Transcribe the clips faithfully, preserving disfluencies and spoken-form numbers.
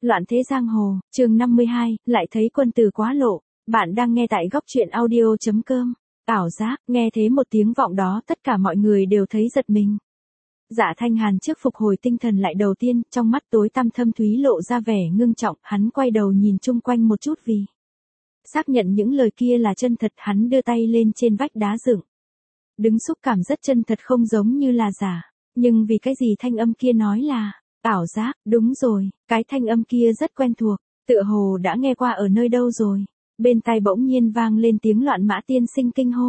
Loạn thế giang hồ, chương năm mươi hai, lại thấy quân tử quá lộ. Bạn đang nghe tại góc truyện audio.com. Ảo giác, nghe thấy một tiếng vọng đó tất cả mọi người đều thấy giật mình. Dạ Thanh Hàn trước phục hồi tinh thần lại đầu tiên, trong mắt tối tăm thâm thúy lộ ra vẻ ngưng trọng, hắn quay đầu nhìn chung quanh một chút vì xác nhận những lời kia là chân thật, hắn đưa tay lên trên vách đá dựng. Đứng xúc cảm rất chân thật, không giống như là giả. Nhưng vì cái gì thanh âm kia nói là ảo giác, đúng rồi, cái thanh âm kia rất quen thuộc, tựa hồ đã nghe qua ở nơi đâu rồi. Bên tai bỗng nhiên vang lên tiếng Loạn Mã tiên sinh kinh hô.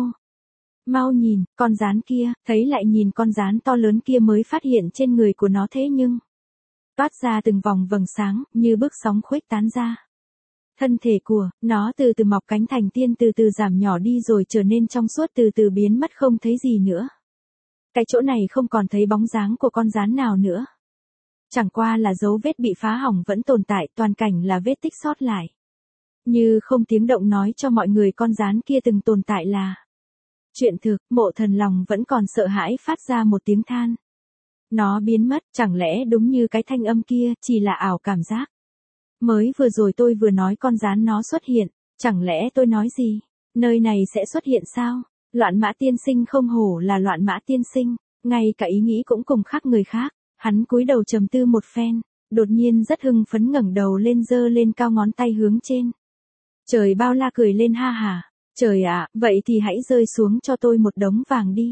Mau nhìn, con gián kia, thấy lại nhìn con gián to lớn kia mới phát hiện trên người của nó thế nhưng toát ra từng vòng vầng sáng, như bước sóng khuếch tán ra. Thân thể của nó từ từ mọc cánh thành tiên, từ từ giảm nhỏ đi rồi trở nên trong suốt, từ từ biến mất không thấy gì nữa. Cái chỗ này không còn thấy bóng dáng của con gián nào nữa. Chẳng qua là dấu vết bị phá hỏng vẫn tồn tại, toàn cảnh là vết tích sót lại. Như không tiếng động nói cho mọi người con gián kia từng tồn tại là chuyện thực. Mộ Thần lòng vẫn còn sợ hãi phát ra một tiếng than. Nó biến mất, chẳng lẽ đúng như cái thanh âm kia, chỉ là ảo cảm giác. Mới vừa rồi tôi vừa nói con gián nó xuất hiện, chẳng lẽ tôi nói gì, nơi này sẽ xuất hiện sao? Loạn Mã tiên sinh không hổ là Loạn Mã tiên sinh, ngay cả ý nghĩ cũng cùng khác người khác. Hắn cúi đầu trầm tư một phen, đột nhiên rất hưng phấn ngẩng đầu lên giơ lên cao ngón tay hướng trên. Trời bao la cười lên ha hả, trời ạ, vậy thì hãy rơi xuống cho tôi một đống vàng đi.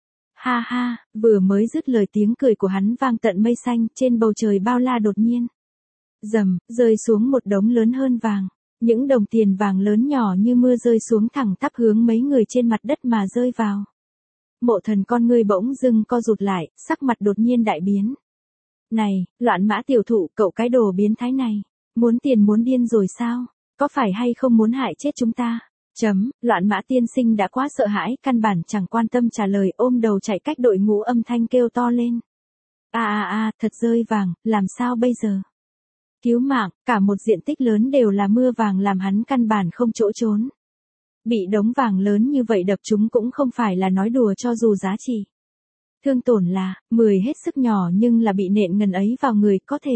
Ha ha, vừa mới dứt lời tiếng cười của hắn vang tận mây xanh, trên bầu trời bao la đột nhiên rầm, rơi xuống một đống lớn hơn vàng. Những đồng tiền vàng lớn nhỏ như mưa rơi xuống thẳng tắp hướng mấy người trên mặt đất mà rơi vào. Mộ Thần con ngươi bỗng dưng co rụt lại, sắc mặt đột nhiên đại biến. Này, Loạn Mã tiểu thụ, cậu cái đồ biến thái này, muốn tiền muốn điên rồi sao? Có phải hay không muốn hại chết chúng ta? Chấm, Loạn Mã tiên sinh đã quá sợ hãi, căn bản chẳng quan tâm trả lời, ôm đầu chạy cách đội ngũ, âm thanh kêu to lên. A a a, thật rơi vàng, làm sao bây giờ? Cứu mạng, cả một diện tích lớn đều là mưa vàng làm hắn căn bản không chỗ trốn. Bị đống vàng lớn như vậy đập chúng cũng không phải là nói đùa, cho dù giá trị thương tổn là mười hết sức nhỏ, nhưng là bị nện ngần ấy vào người có thể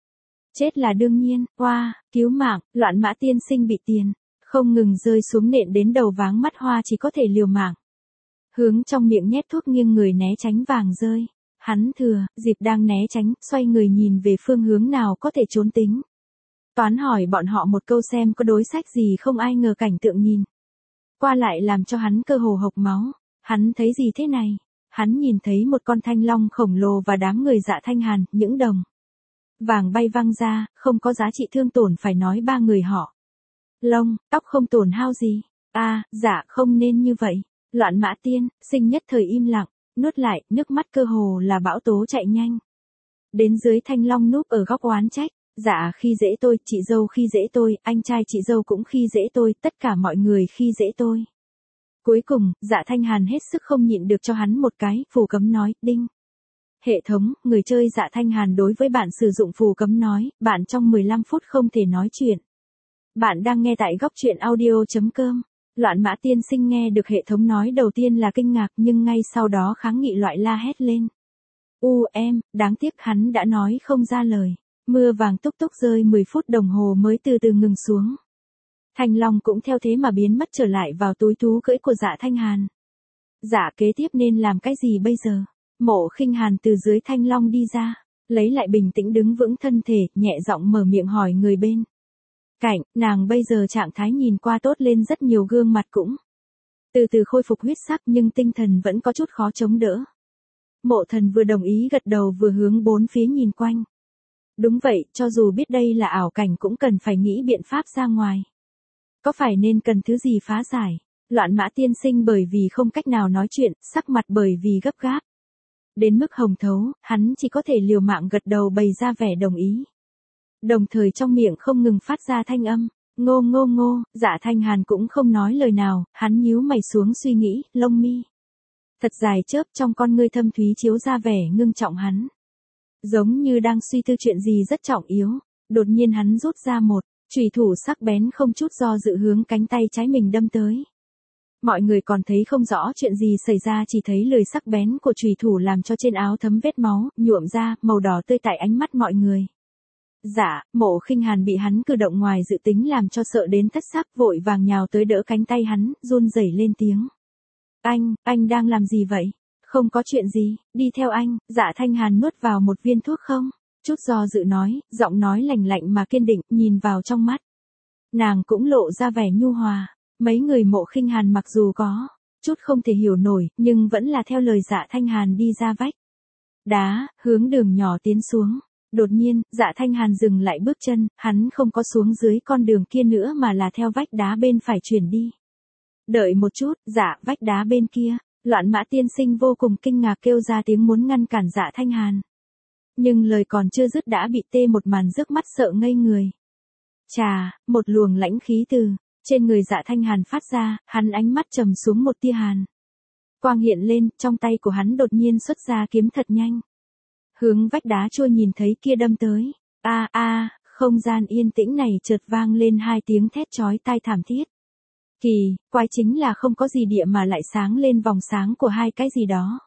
chết là đương nhiên. Oa, wow, cứu mạng, Loạn Mã tiên sinh bị tiền không ngừng rơi xuống nện đến đầu váng mắt hoa, chỉ có thể liều mạng hướng trong miệng nhét thuốc, nghiêng người né tránh vàng rơi. Hắn thừa dịp đang né tránh, xoay người nhìn về phương hướng nào có thể trốn tính toán hỏi bọn họ một câu xem có đối sách gì không. Ai ngờ cảnh tượng nhìn qua lại làm cho hắn cơ hồ hộc máu. Hắn thấy gì thế này? Hắn nhìn thấy một con thanh long khổng lồ và đám người Dạ Thanh Hàn, những đồng vàng bay văng ra, không có giá trị thương tổn, phải nói ba người họ lông, tóc không tổn hao gì. A, à, dạ không nên như vậy. Loạn Mã tiên sinh nhất thời im lặng, nuốt lại, nước mắt cơ hồ là bão tố chạy nhanh đến dưới. Thanh long núp ở góc oán trách. Dạ khi dễ tôi, chị dâu khi dễ tôi, anh trai chị dâu cũng khi dễ tôi, tất cả mọi người khi dễ tôi. Cuối cùng, Dạ Thanh Hàn hết sức không nhịn được cho hắn một cái phù cấm nói, đinh. Hệ thống, người chơi Dạ Thanh Hàn đối với bạn sử dụng phù cấm nói, bạn trong mười lăm phút không thể nói chuyện. Bạn đang nghe tại góc truyện audio.com. Loạn Mã tiên sinh nghe được hệ thống nói đầu tiên là kinh ngạc, nhưng ngay sau đó kháng nghị loại la hét lên. U em, đáng tiếc hắn đã nói không ra lời. Mưa vàng túc túc rơi mười phút đồng hồ mới từ từ ngừng xuống. Thanh long cũng theo thế mà biến mất trở lại vào túi thú cưỡi của Dạ Thanh Hàn. Dạ kế tiếp nên làm cái gì bây giờ? Mộ Khinh Hàn từ dưới thanh long đi ra, lấy lại bình tĩnh đứng vững thân thể, nhẹ giọng mở miệng hỏi người bên cạnh. Nàng bây giờ trạng thái nhìn qua tốt lên rất nhiều, gương mặt cũng từ từ khôi phục huyết sắc, nhưng tinh thần vẫn có chút khó chống đỡ. Mộ Thần vừa đồng ý gật đầu vừa hướng bốn phía nhìn quanh. Đúng vậy, cho dù biết đây là ảo cảnh cũng cần phải nghĩ biện pháp ra ngoài. Có phải nên cần thứ gì phá giải? Loạn Mã tiên sinh bởi vì không cách nào nói chuyện, sắc mặt bởi vì gấp gáp đến mức hồng thấu, hắn chỉ có thể liều mạng gật đầu bày ra vẻ đồng ý. Đồng thời trong miệng không ngừng phát ra thanh âm, ngô ngô ngô. Dạ Thanh Hàn cũng không nói lời nào, hắn nhíu mày xuống suy nghĩ, lông mi thật dài chớp, trong con ngươi thâm thúy chiếu ra vẻ ngưng trọng. Hắn giống như đang suy tư chuyện gì rất trọng yếu. Đột nhiên hắn rút ra một chùy thủ sắc bén, không chút do dự hướng cánh tay trái mình đâm tới. Mọi người còn thấy không rõ chuyện gì xảy ra, chỉ thấy lưỡi sắc bén của chùy thủ làm cho trên áo thấm vết máu, nhuộm ra, màu đỏ tươi tại ánh mắt mọi người. Dạ, Mộ Khinh Hàn bị hắn cử động ngoài dự tính làm cho sợ đến thất xác, vội vàng nhào tới đỡ cánh tay hắn, run rẩy lên tiếng. Anh, anh đang làm gì vậy? Không có chuyện gì, đi theo anh. Dạ Thanh Hàn nuốt vào một viên thuốc không? Chút do dự nói, giọng nói lạnh lạnh mà kiên định, nhìn vào trong mắt. Nàng cũng lộ ra vẻ nhu hòa. Mấy người Mộ Khinh Hàn mặc dù có chút không thể hiểu nổi, nhưng vẫn là theo lời Dạ Thanh Hàn đi ra vách đá, hướng đường nhỏ tiến xuống. Đột nhiên, Dạ Thanh Hàn dừng lại bước chân, hắn không có xuống dưới con đường kia nữa mà là theo vách đá bên phải chuyển đi. Đợi một chút, dạ, vách đá bên kia. Loạn Mã tiên sinh vô cùng kinh ngạc kêu ra tiếng muốn ngăn cản Dạ Thanh Hàn. Nhưng lời còn chưa dứt đã bị tê một màn rước mắt sợ ngây người. Chà, một luồng lãnh khí từ trên người Dạ Thanh Hàn phát ra, hắn ánh mắt trầm xuống một tia hàn. Quang hiện lên, trong tay của hắn đột nhiên xuất ra kiếm thật nhanh. Hướng vách đá chua nhìn thấy kia đâm tới. A a, không gian yên tĩnh này chợt vang lên hai tiếng thét chói tai thảm thiết. Kỳ, quái chính là không có gì địa mà lại sáng lên vòng sáng của hai cái gì đó.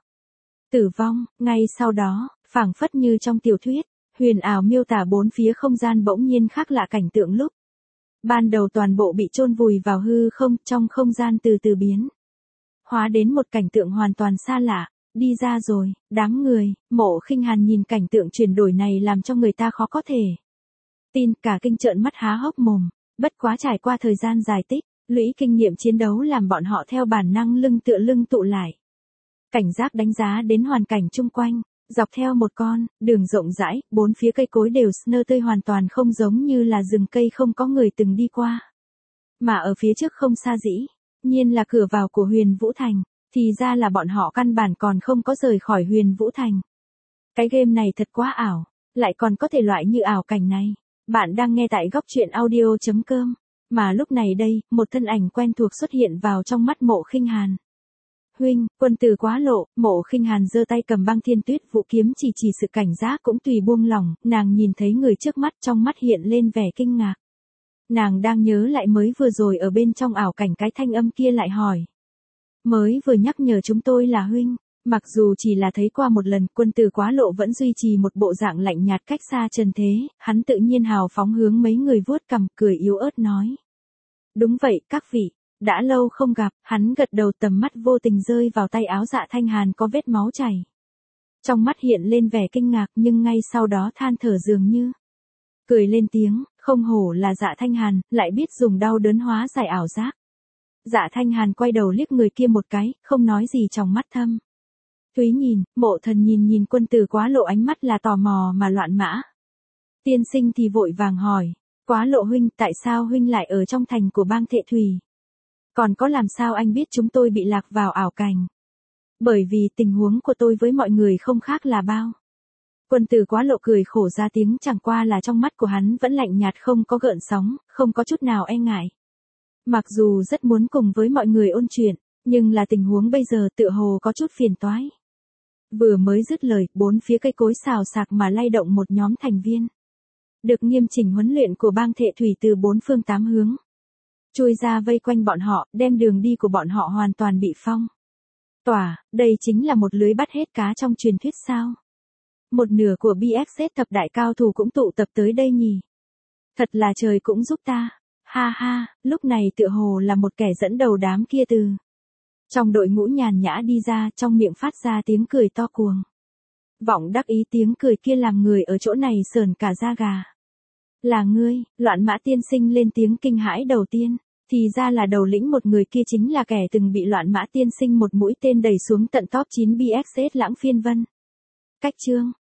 Tử vong, ngay sau đó, phảng phất như trong tiểu thuyết, huyền ảo miêu tả bốn phía không gian bỗng nhiên khác lạ cảnh tượng lúc. Ban đầu toàn bộ bị chôn vùi vào hư không, trong không gian từ từ biến hóa đến một cảnh tượng hoàn toàn xa lạ. Đi ra rồi, đám người. Mộ Khinh Hàn nhìn cảnh tượng chuyển đổi này làm cho người ta khó có thể tin, cả kinh trợn mắt há hốc mồm. Bất quá trải qua thời gian dài tích lũy kinh nghiệm chiến đấu làm bọn họ theo bản năng lưng tựa lưng tụ lại. Cảnh giác đánh giá đến hoàn cảnh chung quanh, dọc theo một con đường rộng rãi, bốn phía cây cối đều snơ tươi hoàn toàn không giống như là rừng cây không có người từng đi qua. Mà ở phía trước không xa dĩ nhiên là cửa vào của Huyền Vũ Thành, thì ra là bọn họ căn bản còn không có rời khỏi Huyền Vũ Thành. Cái game này thật quá ảo, lại còn có thể loại như ảo cảnh này. Bạn đang nghe tại góc truyện audio chấm com. Mà lúc này đây, một thân ảnh quen thuộc xuất hiện vào trong mắt Mộ Khinh Hàn. Huynh, quân tử quá lộ. Mộ Khinh Hàn giơ tay cầm Băng Thiên Tuyết Vũ kiếm, chỉ chỉ sự cảnh giác cũng tùy buông lỏng. Nàng nhìn thấy người trước mắt, trong mắt hiện lên vẻ kinh ngạc. Nàng đang nhớ lại mới vừa rồi ở bên trong ảo cảnh, cái thanh âm kia lại hỏi. Mới vừa nhắc nhở chúng tôi là huynh. Mặc dù chỉ là thấy qua một lần, quân tử quá lộ vẫn duy trì một bộ dạng lạnh nhạt cách xa trần thế, hắn tự nhiên hào phóng hướng mấy người vuốt cằm, cười yếu ớt nói. Đúng vậy, các vị, đã lâu không gặp. Hắn gật đầu, tầm mắt vô tình rơi vào tay áo Dạ Thanh Hàn có vết máu chảy. Trong mắt hiện lên vẻ kinh ngạc, nhưng ngay sau đó than thở dường như cười lên tiếng, không hổ là Dạ Thanh Hàn, lại biết dùng đau đớn hóa giải ảo giác. Dạ Thanh Hàn quay đầu liếc người kia một cái, không nói gì, trong mắt thâm Thúy nhìn. Mộ Thần nhìn nhìn quân tử quá lộ, ánh mắt là tò mò mà Loạn Mã tiên sinh thì vội vàng hỏi. Quá lộ huynh, tại sao huynh lại ở trong thành của bang Thệ Thủy? Còn có làm sao anh biết chúng tôi bị lạc vào ảo cảnh? Bởi vì tình huống của tôi với mọi người không khác là bao. Quân tử quá lộ cười khổ ra tiếng, chẳng qua là trong mắt của hắn vẫn lạnh nhạt không có gợn sóng, không có chút nào e ngại. Mặc dù rất muốn cùng với mọi người ôn chuyện, nhưng là tình huống bây giờ tựa hồ có chút phiền toái. Vừa mới dứt lời, bốn phía cây cối xào xạc mà lay động một nhóm thành viên. Được nghiêm chỉnh huấn luyện của bang Thệ Thủy từ bốn phương tám hướng. Chui ra vây quanh bọn họ, đem đường đi của bọn họ hoàn toàn bị phong tỏa. Đây chính là một lưới bắt hết cá trong truyền thuyết sao? Một nửa của bê ét ét thập đại cao thủ cũng tụ tập tới đây nhỉ? Thật là trời cũng giúp ta. Ha ha, lúc này tựa hồ là một kẻ dẫn đầu đám kia từ trong đội ngũ nhàn nhã đi ra, trong miệng phát ra tiếng cười to cuồng. Vọng đắc ý, tiếng cười kia làm người ở chỗ này sờn cả da gà. Là ngươi? Loạn Mã tiên sinh lên tiếng kinh hãi đầu tiên. Thì ra là đầu lĩnh một người kia chính là kẻ từng bị Loạn Mã tiên sinh một mũi tên đẩy xuống tận top chín bê ét ét Lãng Phiên Vân. Cách chương,